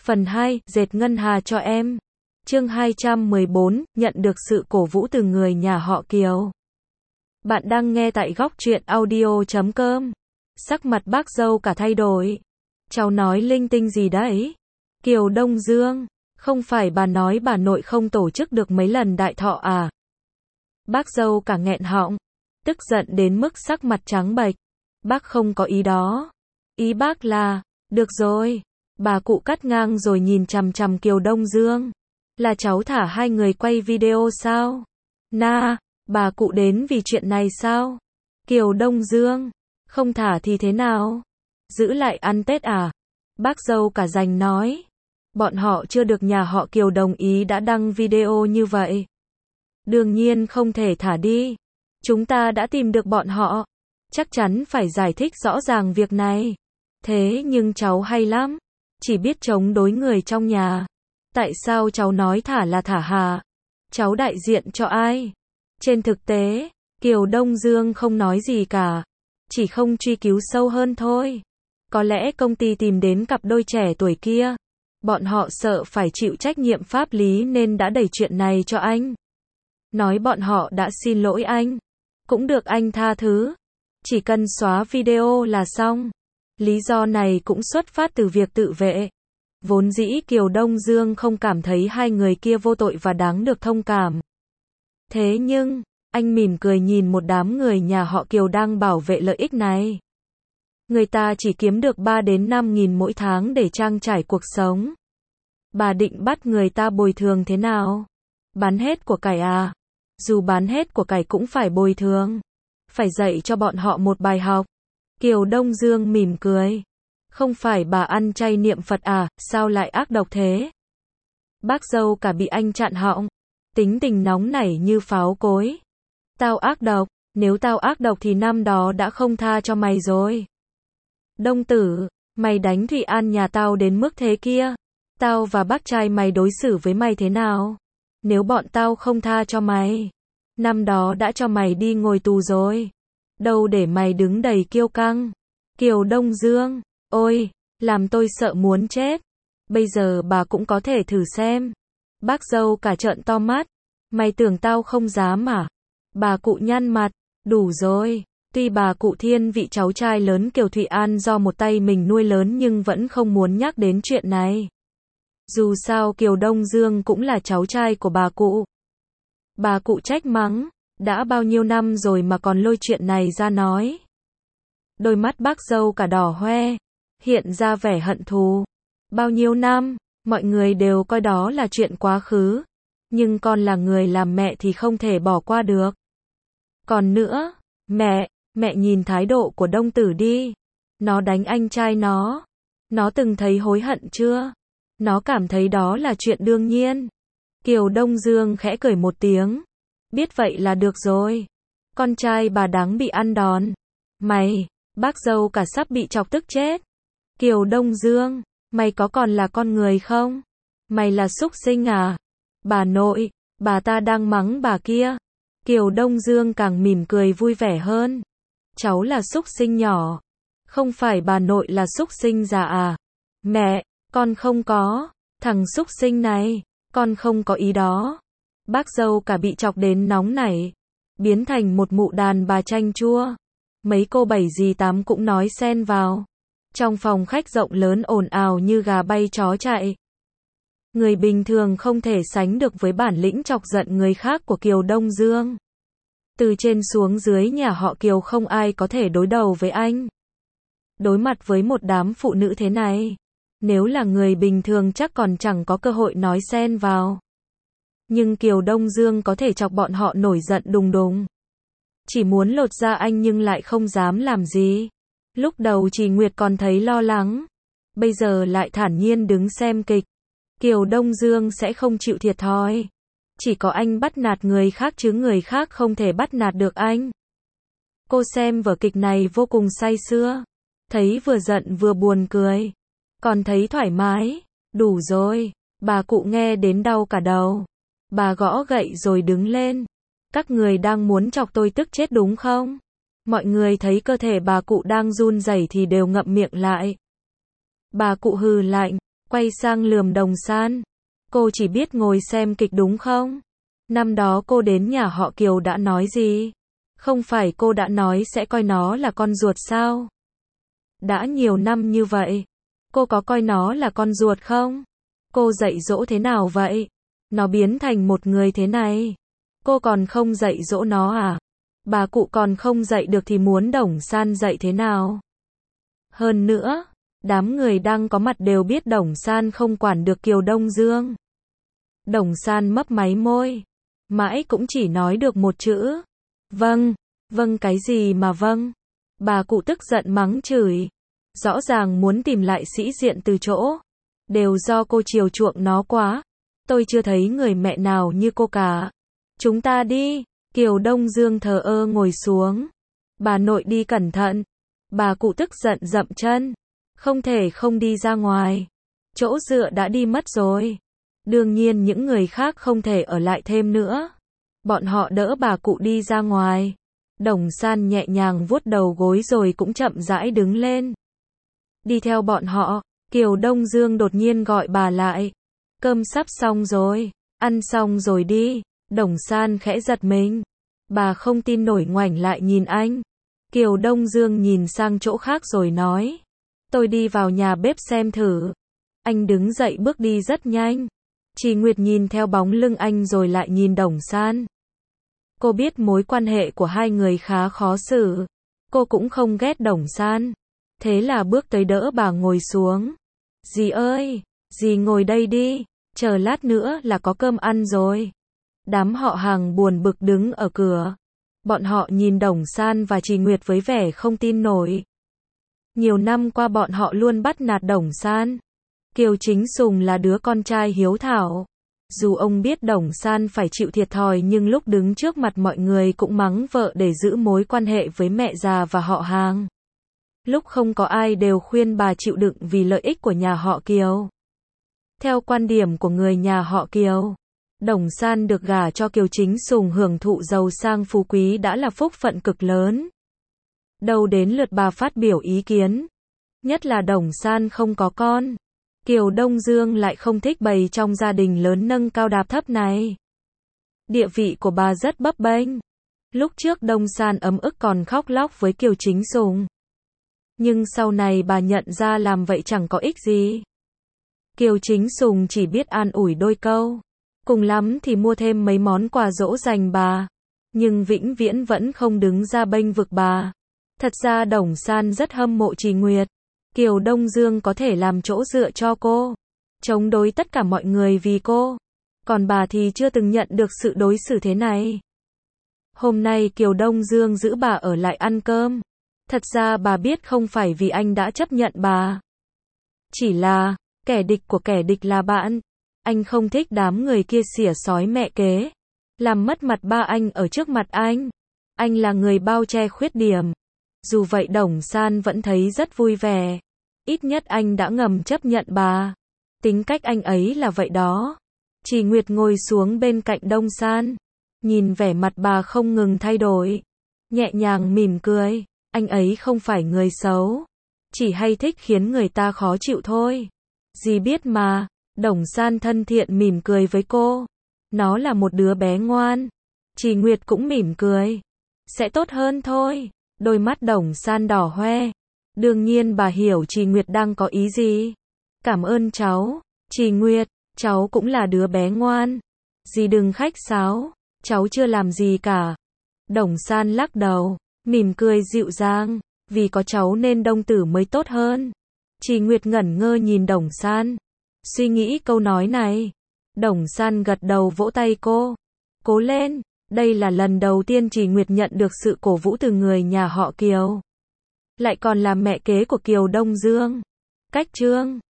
Phần 2, dệt ngân hà cho em. Chương 214, nhận được sự cổ vũ từ người nhà họ Kiều. Bạn đang nghe tại góc truyện audio.com. Sắc mặt bác dâu cả thay đổi. Cháu nói linh tinh gì đấy? Kiều Đông Dương, không phải bà nói bà nội không tổ chức được mấy lần đại thọ à? Bác dâu cả nghẹn họng, tức giận đến mức sắc mặt trắng bệch. Bác không có ý đó. Ý bác là, được rồi. Bà cụ cắt ngang rồi nhìn chằm chằm Kiều Đông Dương. Là cháu thả hai người quay video sao? Bà cụ đến vì chuyện này sao? Kiều Đông Dương, không thả thì thế nào? Giữ lại ăn Tết à? Bác dâu cả giành nói. Bọn họ chưa được nhà họ Kiều đồng ý đã đăng video như vậy. Đương nhiên không thể thả đi. Chúng ta đã tìm được bọn họ. Chắc chắn phải giải thích rõ ràng việc này. Thế nhưng cháu hay lắm. Chỉ biết chống đối người trong nhà. Tại sao cháu nói thả là thả hả? Cháu đại diện cho ai? Trên thực tế, Kiều Đông Dương không nói gì cả. Chỉ không truy cứu sâu hơn thôi. Có lẽ công ty tìm đến cặp đôi trẻ tuổi kia. Bọn họ sợ phải chịu trách nhiệm pháp lý nên đã đẩy chuyện này cho anh. Nói bọn họ đã xin lỗi anh. Cũng được anh tha thứ. Chỉ cần xóa video là xong. Lý do này cũng xuất phát từ việc tự vệ. Vốn dĩ Kiều Đông Dương không cảm thấy hai người kia vô tội và đáng được thông cảm. Thế nhưng, anh mỉm cười nhìn một đám người nhà họ Kiều đang bảo vệ lợi ích này. Người ta chỉ kiếm được 3 đến 5 nghìn mỗi tháng để trang trải cuộc sống. Bà định bắt người ta bồi thường thế nào? Bán hết của cải à? Dù bán hết của cải cũng phải bồi thường. Phải dạy cho bọn họ một bài học. Kiều Đông Dương mỉm cười. Không phải bà ăn chay niệm Phật à, sao lại ác độc thế? Bác dâu cả bị anh chặn họng. Tính tình nóng nảy như pháo cối. Tao ác độc, nếu tao ác độc thì năm đó đã không tha cho mày rồi. Đông tử, mày đánh Thụy An nhà tao đến mức thế kia. Tao và bác trai mày đối xử với mày thế nào? Nếu bọn tao không tha cho mày, năm đó đã cho mày đi ngồi tù rồi. Đâu để mày đứng đầy kiêu căng. Kiều Đông Dương, ôi, làm tôi sợ muốn chết. Bây giờ bà cũng có thể thử xem. Bác dâu cả trợn to mắt. Mày tưởng tao không dám à? Bà cụ nhăn mặt. Đủ rồi. Tuy bà cụ thiên vị cháu trai lớn Kiều Thụy An do một tay mình nuôi lớn nhưng vẫn không muốn nhắc đến chuyện này. Dù sao Kiều Đông Dương cũng là cháu trai của bà cụ. Bà cụ trách mắng. Đã bao nhiêu năm rồi mà còn lôi chuyện này ra nói. Đôi mắt bác dâu cả đỏ hoe. Hiện ra vẻ hận thù. Bao nhiêu năm, mọi người đều coi đó là chuyện quá khứ. Nhưng con là người làm mẹ thì không thể bỏ qua được. Còn nữa, mẹ nhìn thái độ của Đông tử đi. Nó đánh anh trai nó. Nó từng thấy hối hận chưa? Nó cảm thấy đó là chuyện đương nhiên. Kiều Đông Dương khẽ cười một tiếng. Biết vậy là được rồi. Con trai bà đáng bị ăn đòn. Mày, bác dâu cả sắp bị chọc tức chết. Kiều Đông Dương, mày có còn là con người không? Mày là súc sinh à? Bà nội, bà ta đang mắng bà kia. Kiều Đông Dương càng mỉm cười vui vẻ hơn. Cháu là súc sinh nhỏ. Không phải bà nội là súc sinh già à? Mẹ, con không có. Thằng súc sinh này, con không có ý đó. Bác dâu cả bị chọc đến nóng nảy. Biến thành một mụ đàn bà chanh chua. Mấy cô bảy dì tám cũng nói xen vào. Trong phòng khách rộng lớn ồn ào như gà bay chó chạy. Người bình thường không thể sánh được với bản lĩnh chọc giận người khác của Kiều Đông Dương. Từ trên xuống dưới nhà họ Kiều không ai có thể đối đầu với anh. Đối mặt với một đám phụ nữ thế này, nếu là người bình thường chắc còn chẳng có cơ hội nói xen vào. Nhưng Kiều Đông Dương có thể chọc bọn họ nổi giận đùng đùng. Chỉ muốn lột da anh nhưng lại không dám làm gì. Lúc đầu Trì Nguyệt còn thấy lo lắng. Bây giờ lại thản nhiên đứng xem kịch. Kiều Đông Dương sẽ không chịu thiệt thòi. Chỉ có anh bắt nạt người khác chứ người khác không thể bắt nạt được anh. Cô xem vở kịch này vô cùng say sưa. Thấy vừa giận vừa buồn cười. Còn thấy thoải mái. Đủ rồi. Bà cụ nghe đến đau cả đầu. Bà gõ gậy rồi đứng lên. Các người đang muốn chọc tôi tức chết đúng không? Mọi người thấy cơ thể bà cụ đang run rẩy thì đều ngậm miệng lại. Bà cụ hừ lạnh. Quay sang lườm Đồng San. Cô chỉ biết ngồi xem kịch đúng không? Năm đó cô đến nhà họ Kiều đã nói gì? Không phải cô đã nói sẽ coi nó là con ruột sao? Đã nhiều năm như vậy, cô có coi nó là con ruột không? Cô dạy dỗ thế nào vậy? Nó biến thành một người thế này. Cô còn không dạy dỗ nó à? Bà cụ còn không dạy được thì muốn Đồng San dạy thế nào? Hơn nữa, đám người đang có mặt đều biết Đồng San không quản được Kiều Đông Dương. Đồng San mấp máy môi, mãi cũng chỉ nói được một chữ. Vâng. Vâng cái gì mà vâng? Bà cụ tức giận mắng chửi. Rõ ràng muốn tìm lại sĩ diện từ chỗ. Đều do cô chiều chuộng nó quá. Tôi chưa thấy người mẹ nào như cô cả. Chúng ta đi. Kiều Đông Dương thờ ơ ngồi xuống. Bà nội đi cẩn thận. Bà cụ tức giận dậm chân. Không thể không đi ra ngoài. Chỗ dựa đã đi mất rồi. Đương nhiên những người khác không thể ở lại thêm nữa. Bọn họ đỡ bà cụ đi ra ngoài. Đồng San nhẹ nhàng vuốt đầu gối rồi cũng chậm rãi đứng lên. Đi theo bọn họ, Kiều Đông Dương đột nhiên gọi bà lại. Cơm sắp xong rồi, ăn xong rồi đi. Đồng San khẽ giật mình. Bà không tin nổi ngoảnh lại nhìn anh. Kiều Đông Dương nhìn sang chỗ khác rồi nói. Tôi đi vào nhà bếp xem thử. Anh đứng dậy bước đi rất nhanh. Chỉ Nguyệt nhìn theo bóng lưng anh rồi lại nhìn Đồng San. Cô biết mối quan hệ của hai người khá khó xử. Cô cũng không ghét Đồng San. Thế là bước tới đỡ bà ngồi xuống. Dì ơi, dì ngồi đây đi. Chờ lát nữa là có cơm ăn rồi. Đám họ hàng buồn bực đứng ở cửa. Bọn họ nhìn Đồng San và Chỉ Nguyệt với vẻ không tin nổi. Nhiều năm qua bọn họ luôn bắt nạt Đồng San. Kiều Chính Sùng là đứa con trai hiếu thảo. Dù ông biết Đồng San phải chịu thiệt thòi nhưng lúc đứng trước mặt mọi người cũng mắng vợ để giữ mối quan hệ với mẹ già và họ hàng. Lúc không có ai đều khuyên bà chịu đựng vì lợi ích của nhà họ Kiều. Theo quan điểm của người nhà họ Kiều, Đồng San được gả cho Kiều Chính Sùng hưởng thụ giàu sang phú quý đã là phúc phận cực lớn. Đâu đến lượt bà phát biểu ý kiến. Nhất là Đồng San không có con. Kiều Đông Dương lại không thích bày trong gia đình lớn nâng cao đạp thấp này. Địa vị của bà rất bấp bênh. Lúc trước Đông San ấm ức còn khóc lóc với Kiều Chính Sùng. Nhưng sau này bà nhận ra làm vậy chẳng có ích gì. Kiều Chính Sùng chỉ biết an ủi đôi câu. Cùng lắm thì mua thêm mấy món quà dỗ dành bà. Nhưng vĩnh viễn vẫn không đứng ra bênh vực bà. Thật ra Đồng San rất hâm mộ Chỉ Nguyệt. Kiều Đông Dương có thể làm chỗ dựa cho cô. Chống đối tất cả mọi người vì cô. Còn bà thì chưa từng nhận được sự đối xử thế này. Hôm nay Kiều Đông Dương giữ bà ở lại ăn cơm. Thật ra bà biết không phải vì anh đã chấp nhận bà. Chỉ là, kẻ địch của kẻ địch là bạn. Anh không thích đám người kia xỉa xói mẹ kế. Làm mất mặt ba anh ở trước mặt anh. Anh là người bao che khuyết điểm. Dù vậy Đồng San vẫn thấy rất vui vẻ. Ít nhất anh đã ngầm chấp nhận bà. Tính cách anh ấy là vậy đó. Chỉ Nguyệt ngồi xuống bên cạnh Đông San. Nhìn vẻ mặt bà không ngừng thay đổi. Nhẹ nhàng mỉm cười. Anh ấy không phải người xấu. Chỉ hay thích khiến người ta khó chịu thôi. Dì biết mà. Đồng San thân thiện mỉm cười với cô. Nó là một đứa bé ngoan. Chỉ Nguyệt cũng mỉm cười. Sẽ tốt hơn thôi. Đôi mắt Đồng San đỏ hoe. Đương nhiên bà hiểu Chỉ Nguyệt đang có ý gì. Cảm ơn cháu. Chỉ Nguyệt, cháu cũng là đứa bé ngoan. Dì đừng khách sáo. Cháu chưa làm gì cả. Đồng San lắc đầu. Mỉm cười dịu dàng. Vì có cháu nên Đông Tử mới tốt hơn. Chỉ Nguyệt ngẩn ngơ nhìn Đồng San. Suy nghĩ câu nói này. Đồng San gật đầu vỗ tay cô. Cố lên. Đây là lần đầu tiên Chỉ Nguyệt nhận được sự cổ vũ từ người nhà họ Kiều. Lại còn là mẹ kế của Kiều Đông Dương. Cách chương